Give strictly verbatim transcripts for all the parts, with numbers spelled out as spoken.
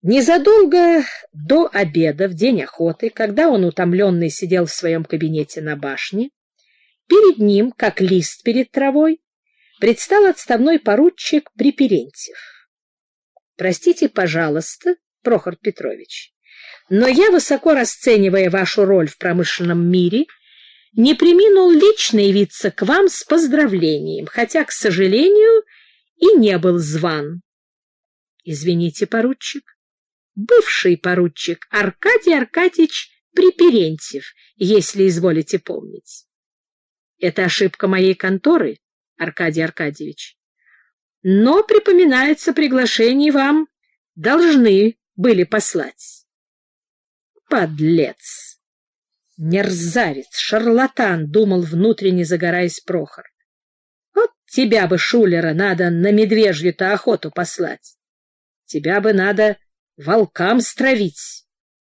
Незадолго до обеда в день охоты, когда он утомленный сидел в своем кабинете на башне, перед ним, как лист перед травой, предстал отставной поручик Приперентьев. «Простите, пожалуйста, Прохор Петрович, но я, высоко расценивая вашу роль в промышленном мире, не преминул лично явиться к вам с поздравлением, хотя, к сожалению, и не был зван». «Извините, поручик, бывший поручик Аркадий Аркадьевич Приперентьев, если изволите помнить». «Это ошибка моей конторы, Аркадий Аркадьевич. Но, припоминается, приглашение вам должны были послать». «Подлец! Мерзавец! Шарлатан!» — думал внутренне, загораясь Прохор. «Вот тебя бы, шулера, надо на медвежью-то охоту послать. Тебя бы надо волкам стравить».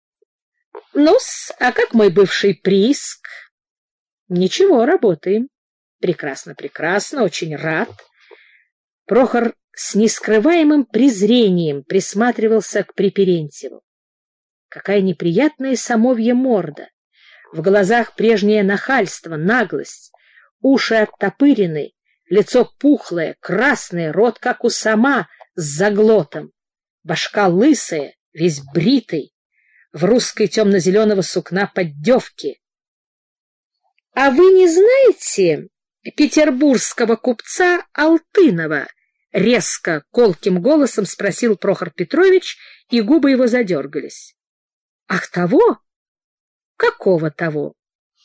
«Ну-с, а как мой бывший прииск?» «Ничего, работаем. Прекрасно, прекрасно, очень рад». Прохор с нескрываемым презрением присматривался к Приперентьеву. Какая неприятная самовья морда! В глазах прежнее нахальство, наглость, уши оттопырены, лицо пухлое, красное, рот как у сама с заглотом, башка лысая, весь бритый, в русской темно-зеленого сукна поддевки. — А вы не знаете петербургского купца Алтынова? — резко, колким голосом спросил Прохор Петрович, и губы его задергались. — Ах, того? Какого того?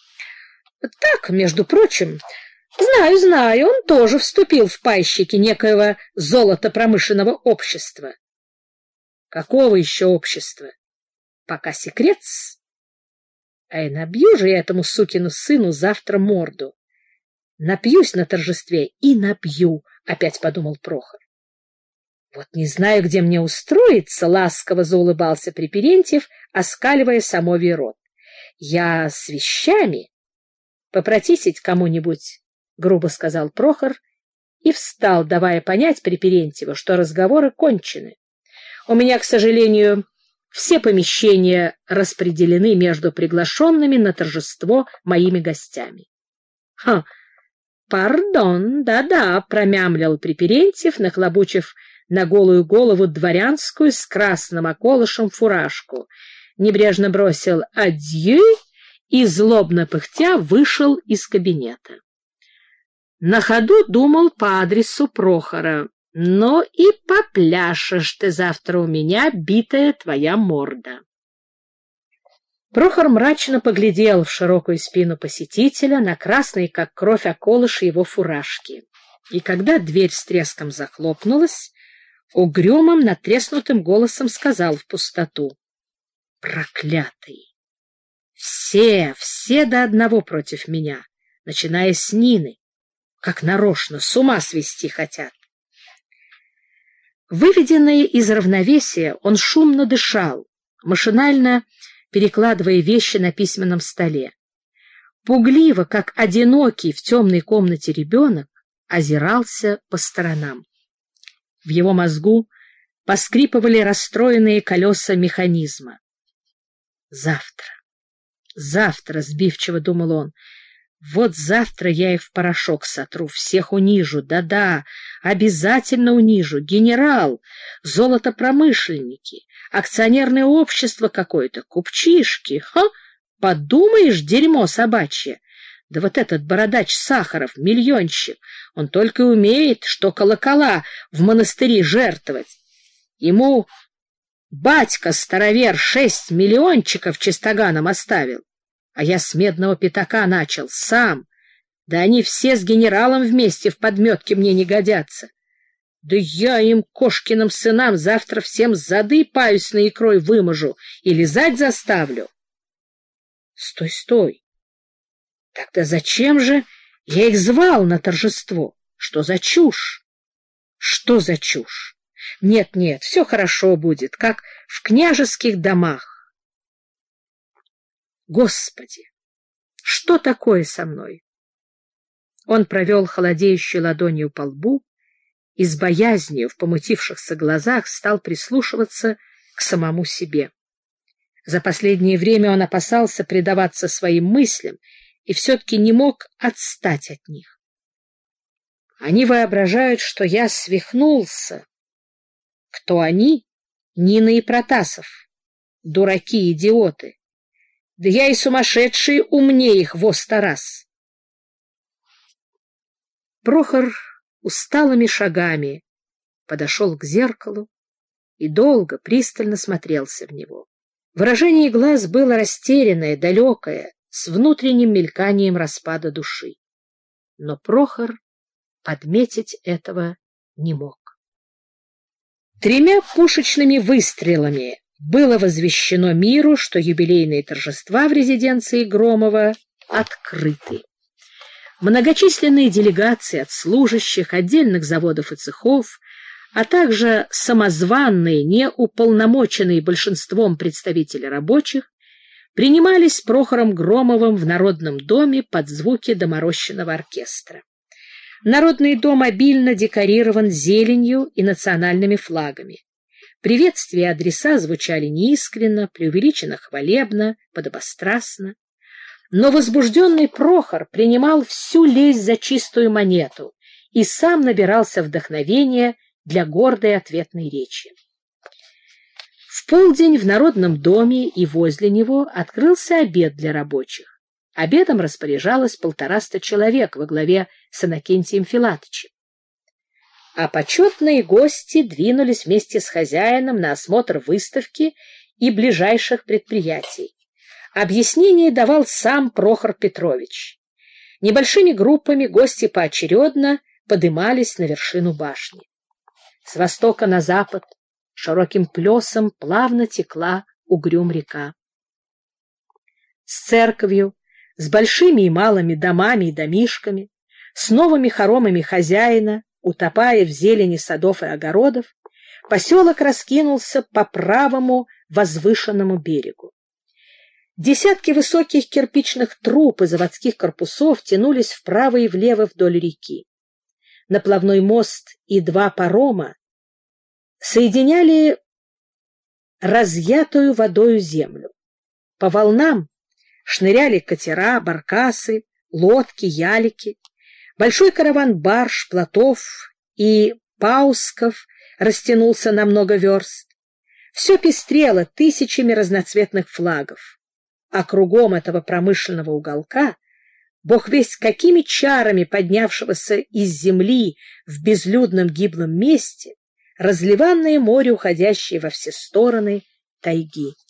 — Так, между прочим, знаю, знаю, он тоже вступил в пайщики некоего золотопромышленного общества. — Какого еще общества? Пока секрет-с. Ай, набью же я этому сукину сыну завтра морду. Напьюсь на торжестве и напью, — опять подумал Прохор. Вот не знаю, где мне устроиться, — ласково заулыбался Приперентьев, оскаливая самовий рот. Я с вещами. Попросить кому-нибудь, — грубо сказал Прохор, и встал, давая понять Приперентьеву, что разговоры кончены. У меня, к сожалению, все помещения распределены между приглашенными на торжество моими гостями. — Ха! Пардон, да-да, — промямлил Приперентьев, нахлобучив на голую голову дворянскую с красным околышем фуражку, небрежно бросил «адью» и, злобно пыхтя, вышел из кабинета. На ходу думал по адресу Прохора: «Но и попляшешь ты завтра у меня, битая твоя морда». Прохор мрачно поглядел в широкую спину посетителя, на красный, как кровь, околыш его фуражки. И когда дверь с треском захлопнулась, угрюмым, натреснутым голосом сказал в пустоту: «Проклятый! Все, все до одного против меня, начиная с Нины, как нарочно, с ума свести хотят». Выведенный из равновесия, он шумно дышал, машинально перекладывая вещи на письменном столе. Пугливо, как одинокий в темной комнате ребенок, озирался по сторонам. В его мозгу поскрипывали расстроенные колеса механизма. «Завтра, завтра», — сбивчиво думал он, — «вот завтра я их в порошок сотру, всех унижу, да-да, обязательно унижу, генерал, золотопромышленники, акционерное общество какое-то, купчишки, ха, подумаешь, дерьмо собачье. Да вот этот бородач Сахаров, миллионщик, он только и умеет, что колокола в монастыри жертвовать. Ему батька-старовер шесть миллиончиков чистоганом оставил, а я с медного пятака начал, сам. Да они все с генералом вместе в подметке мне не годятся. Да я им, кошкиным сынам, завтра всем зады паюсной икрой выможу и лизать заставлю». Стой, стой. Тогда зачем же я их звал на торжество? Что за чушь? Что за чушь? Нет, нет, все хорошо будет, как в княжеских домах. Господи, что такое со мной? Он провел холодеющей ладонью по лбу и с боязнью в помутившихся глазах стал прислушиваться к самому себе. За последнее время он опасался предаваться своим мыслям и все-таки не мог отстать от них. Они воображают, что я свихнулся. Кто они? Нина и Протасов. Дураки, идиоты. Да я и сумасшедший умнее их во сто раз. Прохор усталыми шагами подошел к зеркалу и долго, пристально смотрелся в него. Выражение глаз было растерянное, далекое, с внутренним мельканием распада души. Но Прохор подметить этого не мог. Тремя пушечными выстрелами было возвещено миру, что юбилейные торжества в резиденции Громова открыты. Многочисленные делегации от служащих, отдельных заводов и цехов, а также самозванные, неуполномоченные большинством представители рабочих, принимались Прохором Громовым в Народном доме под звуки доморощенного оркестра. Народный дом обильно декорирован зеленью и национальными флагами. Приветствия и адреса звучали неискренно, преувеличенно хвалебно, подобострастно. Но возбужденный Прохор принимал всю лесть за чистую монету и сам набирался вдохновения для гордой ответной речи. В полдень в Народном доме и возле него открылся обед для рабочих. Обедом распоряжалось полтораста человек во главе с Иннокентием Филатычем. А почетные гости двинулись вместе с хозяином на осмотр выставки и ближайших предприятий. Объяснение давал сам Прохор Петрович. Небольшими группами гости поочередно подымались на вершину башни. С востока на запад широким плесом плавно текла Угрюм-река. С церковью, с большими и малыми домами и домишками, с новыми хоромами хозяина, утопая в зелени садов и огородов, поселок раскинулся по правому возвышенному берегу. Десятки высоких кирпичных труб и заводских корпусов тянулись вправо и влево вдоль реки. Наплавной мост и два парома соединяли разъятую водою землю. По волнам шныряли катера, баркасы, лодки, ялики. Большой караван барж, плотов и паусков растянулся на много верст. Все пестрело тысячами разноцветных флагов. А кругом этого промышленного уголка, бог весть какими чарами поднявшегося из земли в безлюдном гиблом месте, разливанное море, уходящее во все стороны тайги.